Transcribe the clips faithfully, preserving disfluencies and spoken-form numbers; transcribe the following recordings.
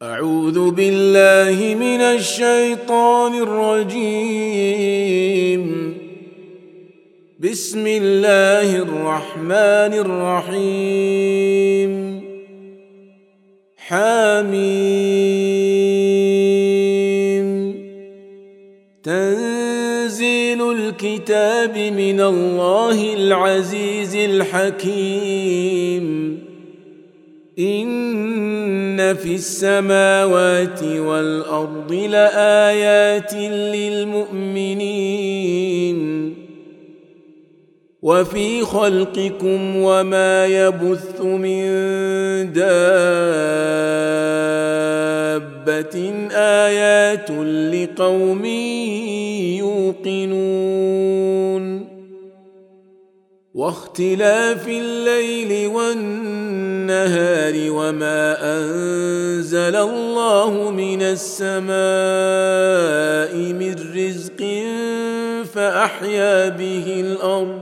أعوذ بالله من الشيطان الرجيم. بسم الله الرحمن الرحيم. حميم. تنزيل الكتاب من الله العزيز الحكيم. إن في السماوات والأرض لآيات للمؤمنين وفي خلقكم وما يبث من دابة آيات لقوم يوقنون. واختلاف الليل والنهار وما أنزل الله من السماء من رزق فأحيا به الأرض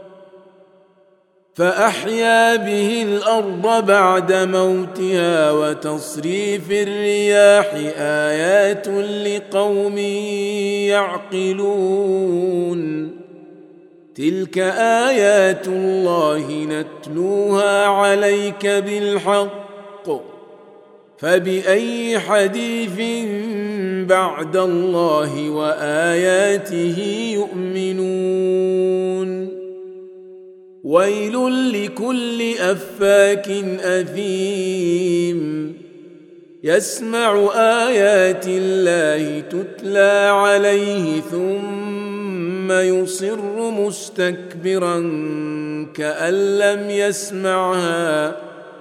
فأحيا به الأرض بعد موتها وتصريف الرياح آيات لقوم يعقلون. تلك آيات الله نتلوها عليك بالحق فبأي حديث بعد الله وآياته يؤمنون. ويل لكل أفاك أثيم يسمع آيات الله تتلى عليه ثم يصر مستكبرا كأن لم يسمعها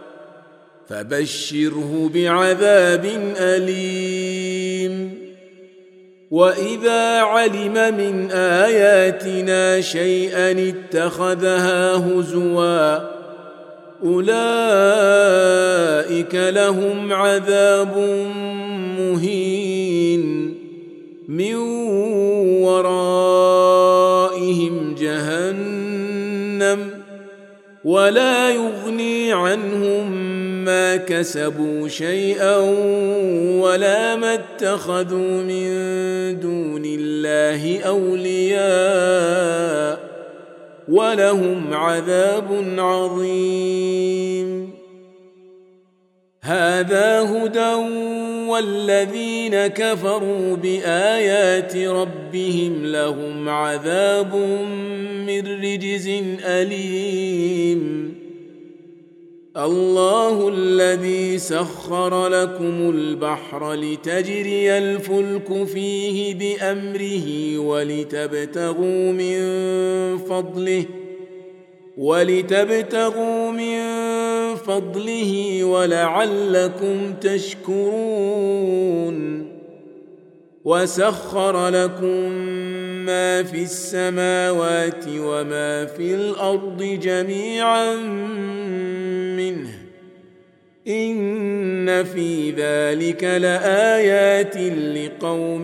فبشره بعذاب أليم. وإذا علم من آياتنا شيئا اتخذها هزوا أولئك لهم عذاب مهين من ورائهم جهنم ولا يغني عنهم ما كسبوا شيئا ولا ما اتخذوا من دون الله أولياء ولهم عذاب عظيم. هذا هدى والذين كفروا بآيات ربهم لهم عذاب من رجز أليم. الله الذي سخر لكم البحر لتجري الفلك فيه بأمره ولتبتغوا من فضله ولتبتغوا من فضله ولعلكم تشكرون. وسخر لكم ما في السماوات وما في الأرض جميعا منه إن في ذلك لآيات لقوم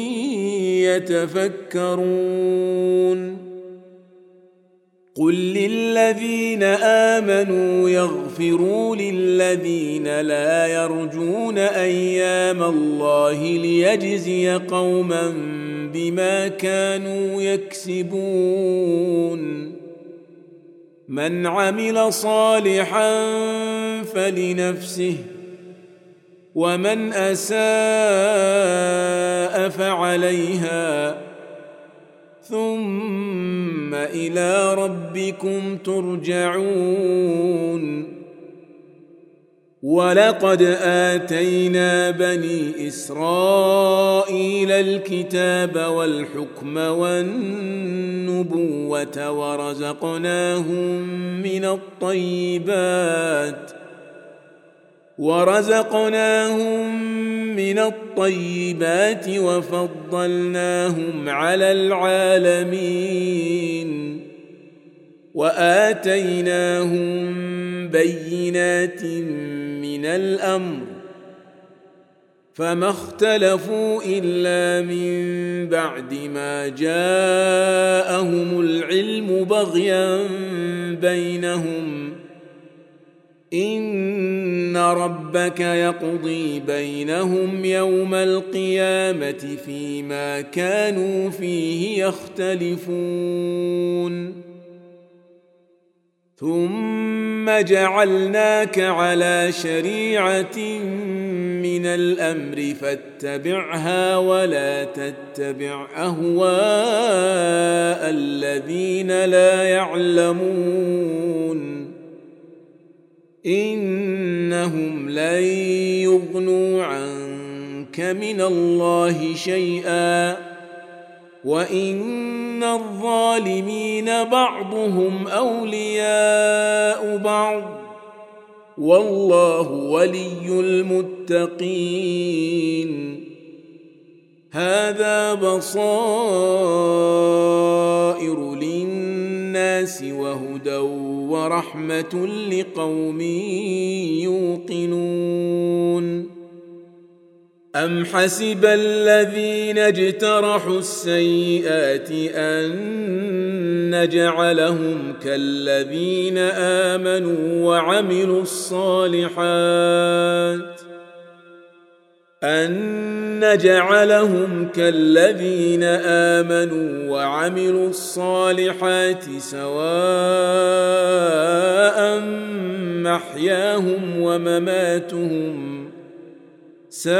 يتفكرون. قل للذين آمنوا يغفروا للذين لا يرجون أيام الله ليجزي قوما بما كانوا يكسبون. من عمل صالحا فلنفسه ومن أساء فعليها ثم إلى ربكم ترجعون. ولقد آتينا بني إسرائيل الكتاب والحكم والنبوة ورزقناهم من الطيبات ورزقناهم من الطيبات وفضلناهم على العالمين وآتيناهم بينات من الأمر فما اختلفوا إلا من بعد ما جاءهم العلم بغيا بينهم إن ربك يقضي بينهم يوم القيامة فيما كانوا فيه يختلفون ثم جعلناك على شريعة من الأمر فاتبعها ولا تتبع أهواء الذين لا يعلمون إنهم لن يغنوا عنك من الله شيئا وإن الظالمين بعضهم أولياء بعض والله ولي المتقين هذا بصائر للناس وهدى ورحمة لقوم يوقنون أم حسب الذين اجترحوا السيئات أن نجعلهم كالذين آمنوا وعملوا الصالحات أن نجعلهم كالذين آمنوا وعملوا الصالحات سواء محياهم ومماتهم ساء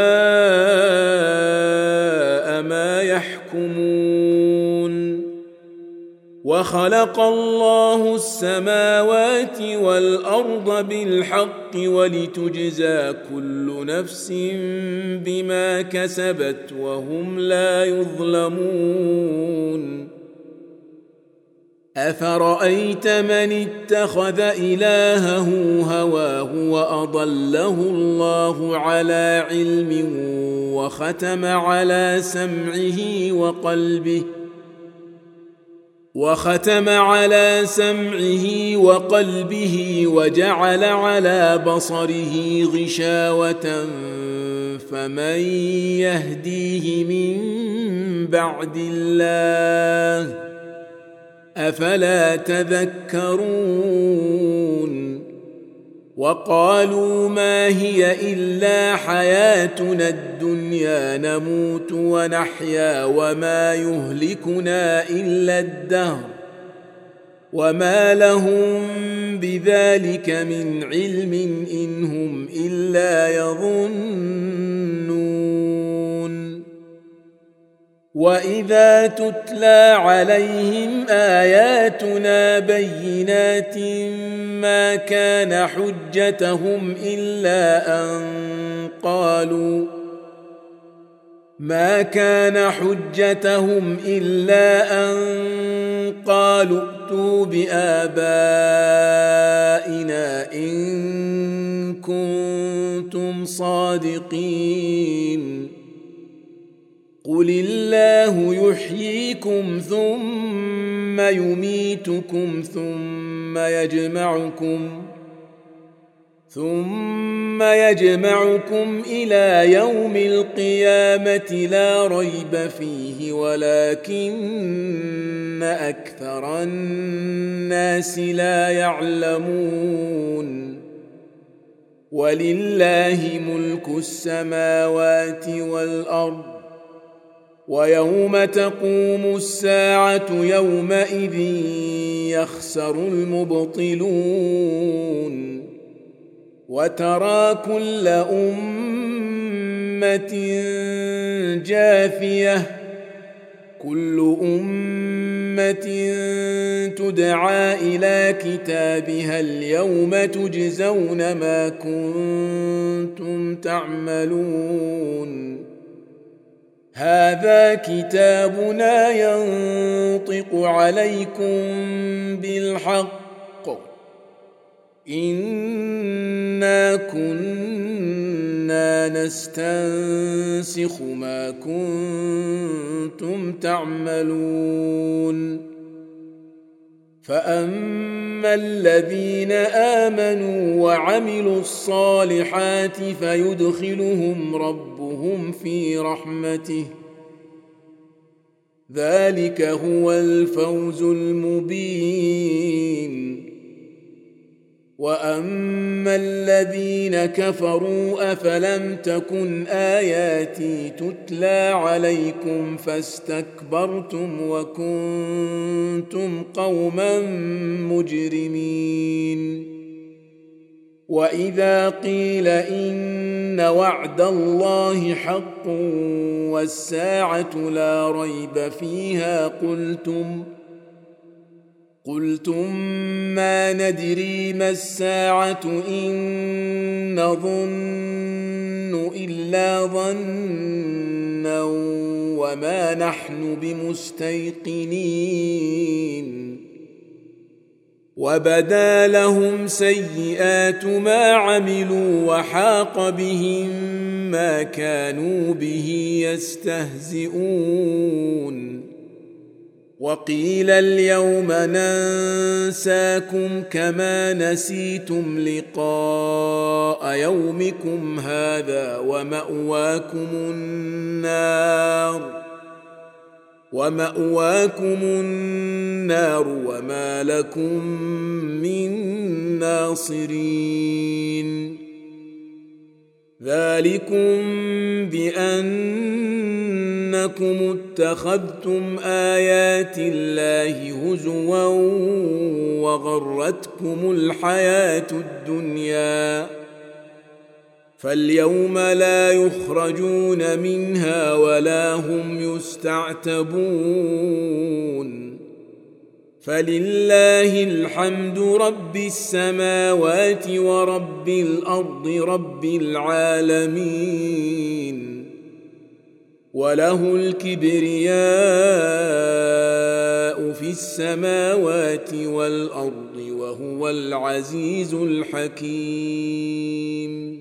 ما يحكمون وخلق الله السماوات والأرض بالحق ولتجزى كل نفس بما كسبت وهم لا يظلمون أفرأيت من اتخذ إلهه هواه وأضله الله على علم وختم على سمعه وقلبه وختم على سمعه وقلبه وجعل على بصره غشاوة فمن يهديه من بعد الله أفلا تذكرون وقالوا ما هي إلا حياتنا الدنيا نموت ونحيا وما يهلكنا إلا الدهر وما لهم بذلك من علم إن هم إلا يظنون وإذا تتلى عليهم آياتنا بينات ما كان حجتهم إلا أن قالوا ما كان حجتهم إلا أن قالوا ائتوا بآبائنا إن كنتم صادقين قل الله يحييكم ثم يميتكم ثم يجمعكم ثم يجمعكم إلى يوم القيامة لا ريب فيه ولكن أكثر الناس لا يعلمون ولله ملك السماوات والأرض ويوم تقوم الساعة يومئذ يخسر المبطلون وترى كل أمة جاثية كل أمة تدعى إلى كتابها اليوم تجزون ما كنتم تعملون هذا كتابنا ينطق عليكم بالحق إنا كنا نستنسخ ما كنتم تعملون فأما الذين آمنوا وعملوا الصالحات فيدخلهم ربهم في رحمته ذلك هو الفوز المبين وأما الذين كفروا أفلم تكن آياتي تتلى عليكم فاستكبرتم وكنتم قوما مجرمين وإذا قيل إن وعد الله حق والساعة لا ريب فيها قلتم قلتم ما ندري ما الساعة إن نظن إلا ظنا وما نحن بمستيقنين وبدا لهم سيئات ما عملوا وحاق بهم ما كانوا به يستهزئون وقيل اليوم ننساكم كما نسيتم لقاء يومكم هذا ومأواكم النار ومأواكم النار وما لكم من ناصرين ذلكم بأنكم اتخذتم آيات الله هزوا وغرتكم الحياة الدنيا فاليوم لا يخرجون منها ولا هم يستعتبون فلله الحمد رب السماوات ورب الأرض رب العالمين وله الكبرياء في السماوات والأرض وهو العزيز الحكيم.